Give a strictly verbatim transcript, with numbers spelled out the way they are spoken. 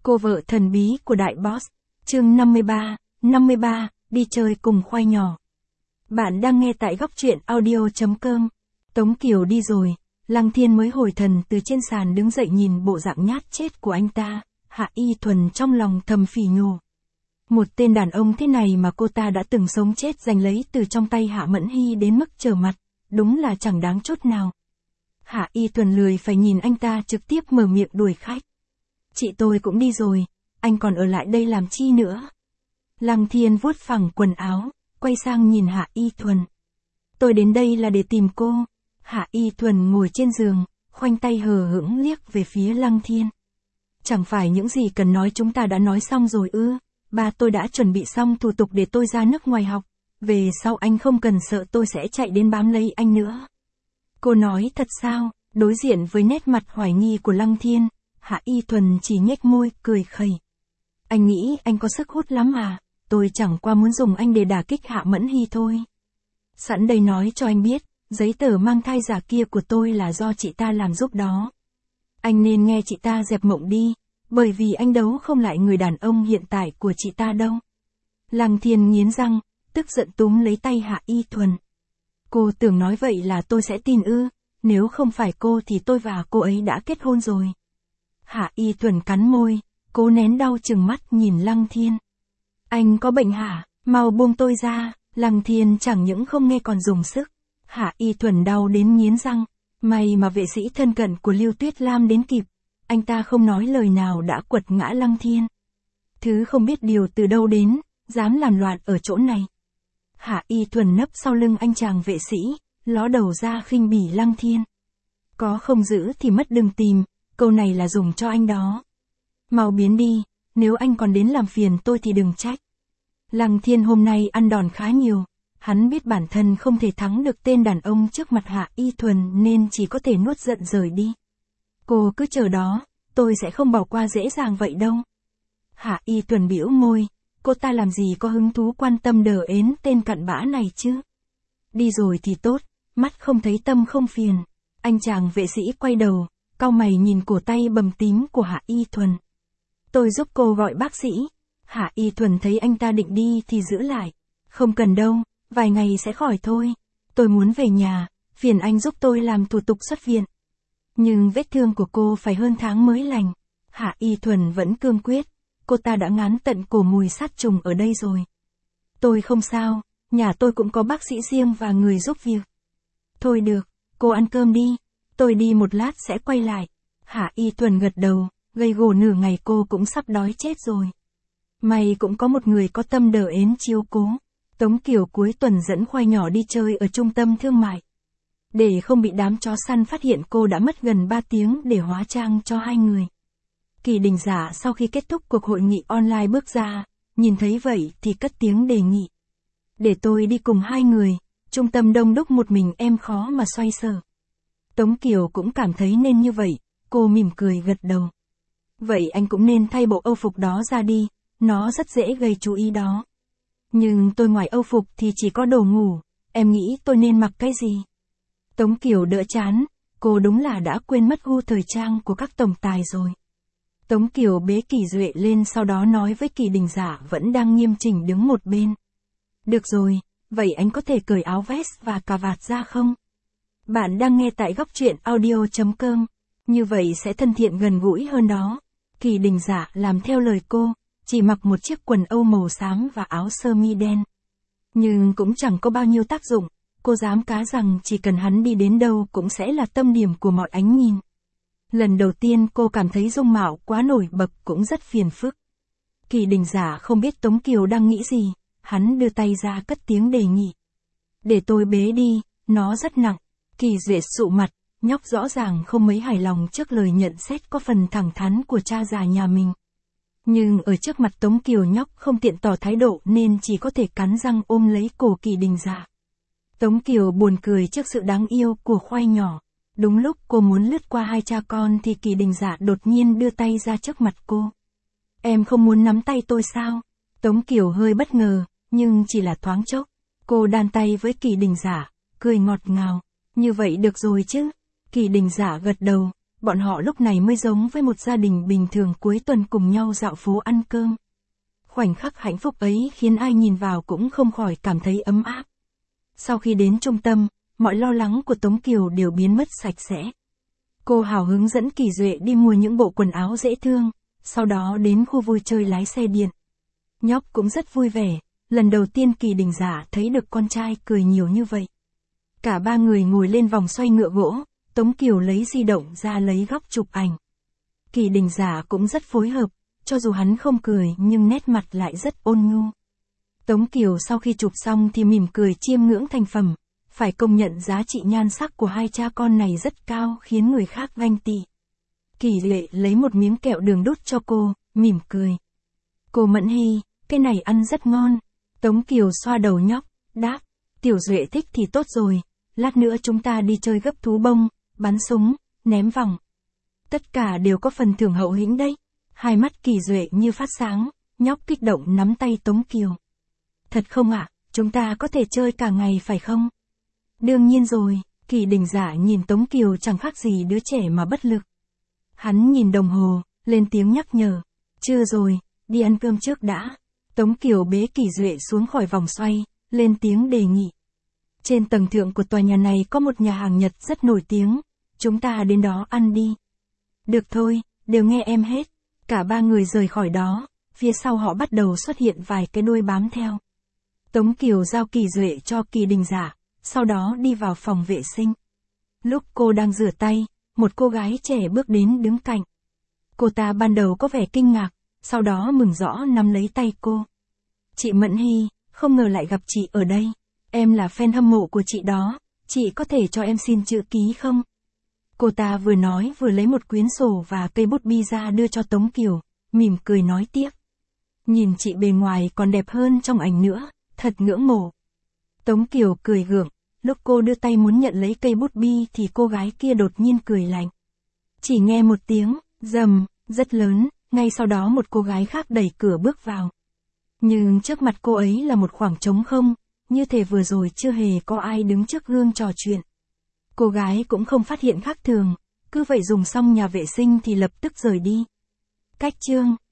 Cô vợ thần bí của đại boss, chương năm mươi ba, năm mươi ba, đi chơi cùng khoai nhỏ. Bạn đang nghe tại góc truyện audio chấm com. Tống Kiều đi rồi, Lăng Thiên mới hồi thần từ trên sàn đứng dậy nhìn bộ dạng nhát chết của anh ta, Hạ Y Thuần trong lòng thầm phỉ nhổ. Một tên đàn ông thế này mà cô ta đã từng sống chết giành lấy từ trong tay Hạ Mẫn Hy đến mức trở mặt, đúng là chẳng đáng chút nào. Hạ Y Thuần lười phải nhìn anh ta trực tiếp mở miệng đuổi khách. Chị tôi cũng đi rồi, anh còn ở lại đây làm chi nữa? Lăng Thiên vuốt phẳng quần áo, quay sang nhìn Hạ Y Thuần. Tôi đến đây là để tìm cô. Hạ Y Thuần ngồi trên giường, khoanh tay hờ hững liếc về phía Lăng Thiên. Chẳng phải những gì cần nói chúng ta đã nói xong rồi ư? Ba tôi đã chuẩn bị xong thủ tục để tôi ra nước ngoài học. Về sau anh không cần sợ tôi sẽ chạy đến bám lấy anh nữa. Cô nói thật sao? Đối diện với nét mặt hoài nghi của Lăng Thiên, Hạ Y Thuần chỉ nhếch môi, cười khẩy. Anh nghĩ anh có sức hút lắm à? Tôi chẳng qua muốn dùng anh để đả kích Hạ Mẫn Hy thôi. Sẵn đây nói cho anh biết, giấy tờ mang thai giả kia của tôi là do chị ta làm giúp đó. Anh nên nghe chị ta dẹp mộng đi, bởi vì anh đấu không lại người đàn ông hiện tại của chị ta đâu. Lăng Thiên nghiến răng, tức giận túm lấy tay Hạ Y Thuần. Cô tưởng nói vậy là tôi sẽ tin ư? Nếu không phải cô thì tôi và cô ấy đã kết hôn rồi. Hạ Y Thuần cắn môi, cố nén đau chừng mắt nhìn Lăng Thiên. Anh có bệnh hả? Mau buông tôi ra. Lăng Thiên chẳng những không nghe còn dùng sức. Hạ Y Thuần đau đến nghiến răng. May mà vệ sĩ thân cận của Lưu Tuyết Lam đến kịp. Anh ta không nói lời nào đã quật ngã Lăng Thiên. Thứ không biết điều từ đâu đến, dám làm loạn ở chỗ này. Hạ Y Thuần nấp sau lưng anh chàng vệ sĩ, ló đầu ra khinh bỉ Lăng Thiên. Có không giữ thì mất đừng tìm, câu này là dùng cho anh đó. Mau biến đi, nếu anh còn đến làm phiền tôi thì đừng trách. Lăng Thiên hôm nay ăn đòn khá nhiều, hắn biết bản thân không thể thắng được tên đàn ông trước mặt Hạ Y Thuần nên chỉ có thể nuốt giận rời đi. Cô cứ chờ đó, tôi sẽ không bỏ qua dễ dàng vậy đâu. Hạ Y Thuần bĩu môi, cô ta làm gì có hứng thú quan tâm đờ ến tên cặn bã này chứ. Đi rồi thì tốt, mắt không thấy tâm không phiền. Anh chàng vệ sĩ quay đầu, cau mày nhìn cổ tay bầm tím của Hạ Y Thuần. Tôi giúp cô gọi bác sĩ. Hạ Y Thuần thấy anh ta định đi thì giữ lại. Không cần đâu, vài ngày sẽ khỏi thôi. Tôi muốn về nhà, phiền anh giúp tôi làm thủ tục xuất viện. Nhưng vết thương của cô phải hơn tháng mới lành. Hạ Y Thuần vẫn cương quyết. Cô ta đã ngán tận cổ mùi sát trùng ở đây rồi. Tôi không sao, nhà tôi cũng có bác sĩ riêng và người giúp việc. Thôi được, cô ăn cơm đi. Tôi đi một lát sẽ quay lại. Hạ Y Thuần gật đầu, gây gổ nửa ngày cô cũng sắp đói chết rồi. May cũng có một người có tâm đờ ến chiếu cố. Tống Kiều cuối tuần dẫn khoai nhỏ đi chơi ở trung tâm thương mại. Để không bị đám chó săn phát hiện cô đã mất gần ba tiếng để hóa trang cho hai người. Kỳ Đình Giả sau khi kết thúc cuộc hội nghị online bước ra, nhìn thấy vậy thì cất tiếng đề nghị. Để tôi đi cùng hai người, trung tâm đông đúc một mình em khó mà xoay sở. Tống Kiều cũng cảm thấy nên như vậy, cô mỉm cười gật đầu. Vậy anh cũng nên thay bộ âu phục đó ra đi, nó rất dễ gây chú ý đó. Nhưng tôi ngoài âu phục thì chỉ có đồ ngủ, em nghĩ tôi nên mặc cái gì? Tống Kiều đỡ chán, cô đúng là đã quên mất gu thời trang của các tổng tài rồi. Tống Kiều bế Kỳ Duệ lên sau đó nói với Kỳ Đình Giả vẫn đang nghiêm chỉnh đứng một bên. Được rồi, vậy anh có thể cởi áo vest và cà vạt ra không? Bạn đang nghe tại góc truyện audio chấm com, như vậy sẽ thân thiện gần gũi hơn đó. Kỳ Đình Giả làm theo lời cô, chỉ mặc một chiếc quần âu màu xám và áo sơ mi đen. Nhưng cũng chẳng có bao nhiêu tác dụng, cô dám cá rằng chỉ cần hắn đi đến đâu cũng sẽ là tâm điểm của mọi ánh nhìn. Lần đầu tiên cô cảm thấy dung mạo quá nổi bật cũng rất phiền phức. Kỳ Đình Giả không biết Tống Kiều đang nghĩ gì, hắn đưa tay ra cất tiếng đề nghị. Để tôi bế đi, nó rất nặng. Kỳ Duệ sụ mặt, nhóc rõ ràng không mấy hài lòng trước lời nhận xét có phần thẳng thắn của cha già nhà mình. Nhưng ở trước mặt Tống Kiều nhóc không tiện tỏ thái độ nên chỉ có thể cắn răng ôm lấy cổ Kỳ Đình Giả. Tống Kiều buồn cười trước sự đáng yêu của khoai nhỏ. Đúng lúc cô muốn lướt qua hai cha con thì Kỳ Đình Giả đột nhiên đưa tay ra trước mặt cô. Em không muốn nắm tay tôi sao? Tống Kiều hơi bất ngờ, nhưng chỉ là thoáng chốc. Cô đan tay với Kỳ Đình Giả, cười ngọt ngào. Như vậy được rồi chứ? Kỳ Đình Giả gật đầu, bọn họ lúc này mới giống với một gia đình bình thường cuối tuần cùng nhau dạo phố ăn cơm. Khoảnh khắc hạnh phúc ấy khiến ai nhìn vào cũng không khỏi cảm thấy ấm áp. Sau khi đến trung tâm, mọi lo lắng của Tống Kiều đều biến mất sạch sẽ. Cô hào hứng dẫn Kỳ Duệ đi mua những bộ quần áo dễ thương, sau đó đến khu vui chơi lái xe điện. Nhóc cũng rất vui vẻ, lần đầu tiên Kỳ Đình Giả thấy được con trai cười nhiều như vậy. Cả ba người ngồi lên vòng xoay ngựa gỗ, Tống Kiều lấy di động ra lấy góc chụp ảnh. Kỳ Đình Giả cũng rất phối hợp, cho dù hắn không cười nhưng nét mặt lại rất ôn nhu. Tống Kiều sau khi chụp xong thì mỉm cười chiêm ngưỡng thành phẩm, phải công nhận giá trị nhan sắc của hai cha con này rất cao khiến người khác ganh tị. Kỳ Duệ lấy một miếng kẹo đường đút cho cô, mỉm cười. Cô Mẫn Hy, cái này ăn rất ngon. Tống Kiều xoa đầu nhóc, đáp, Tiểu Duệ thích thì tốt rồi, lát nữa chúng ta đi chơi gấp thú bông, bắn súng, ném vòng. Tất cả đều có phần thưởng hậu hĩnh đấy. Hai mắt Kỳ Duệ như phát sáng, nhóc kích động nắm tay Tống Kiều. Thật không ạ, à, chúng ta có thể chơi cả ngày phải không? Đương nhiên rồi, Kỳ Đình Giả nhìn Tống Kiều chẳng khác gì đứa trẻ mà bất lực. Hắn nhìn đồng hồ, lên tiếng nhắc nhở. Chưa rồi, đi ăn cơm trước đã. Tống Kiều bế Kỳ Duệ xuống khỏi vòng xoay, lên tiếng đề nghị. Trên tầng thượng của tòa nhà này có một nhà hàng Nhật rất nổi tiếng, chúng ta đến đó ăn đi. Được thôi, đều nghe em hết. Cả ba người rời khỏi đó, phía sau họ bắt đầu xuất hiện vài cái đuôi bám theo. Tống Kiều giao Kỳ Duệ cho Kỳ Đình Giả, sau đó đi vào phòng vệ sinh. Lúc cô đang rửa tay, một cô gái trẻ bước đến đứng cạnh. Cô ta ban đầu có vẻ kinh ngạc, sau đó mừng rõ nắm lấy tay cô. Chị Mẫn Hy, không ngờ lại gặp chị ở đây. Em là fan hâm mộ của chị đó, chị có thể cho em xin chữ ký không? Cô ta vừa nói vừa lấy một quyển sổ và cây bút bi ra đưa cho Tống Kiều, mỉm cười nói tiếp. Nhìn chị bề ngoài còn đẹp hơn trong ảnh nữa, thật ngưỡng mộ. Tống Kiều cười gượng, lúc cô đưa tay muốn nhận lấy cây bút bi thì cô gái kia đột nhiên cười lạnh. Chỉ nghe một tiếng, rầm, rất lớn, ngay sau đó một cô gái khác đẩy cửa bước vào. Nhưng trước mặt cô ấy là một khoảng trống không, như thể vừa rồi chưa hề có ai đứng trước gương trò chuyện. Cô gái cũng không phát hiện khác thường, cứ vậy dùng xong nhà vệ sinh thì lập tức rời đi. Cách chương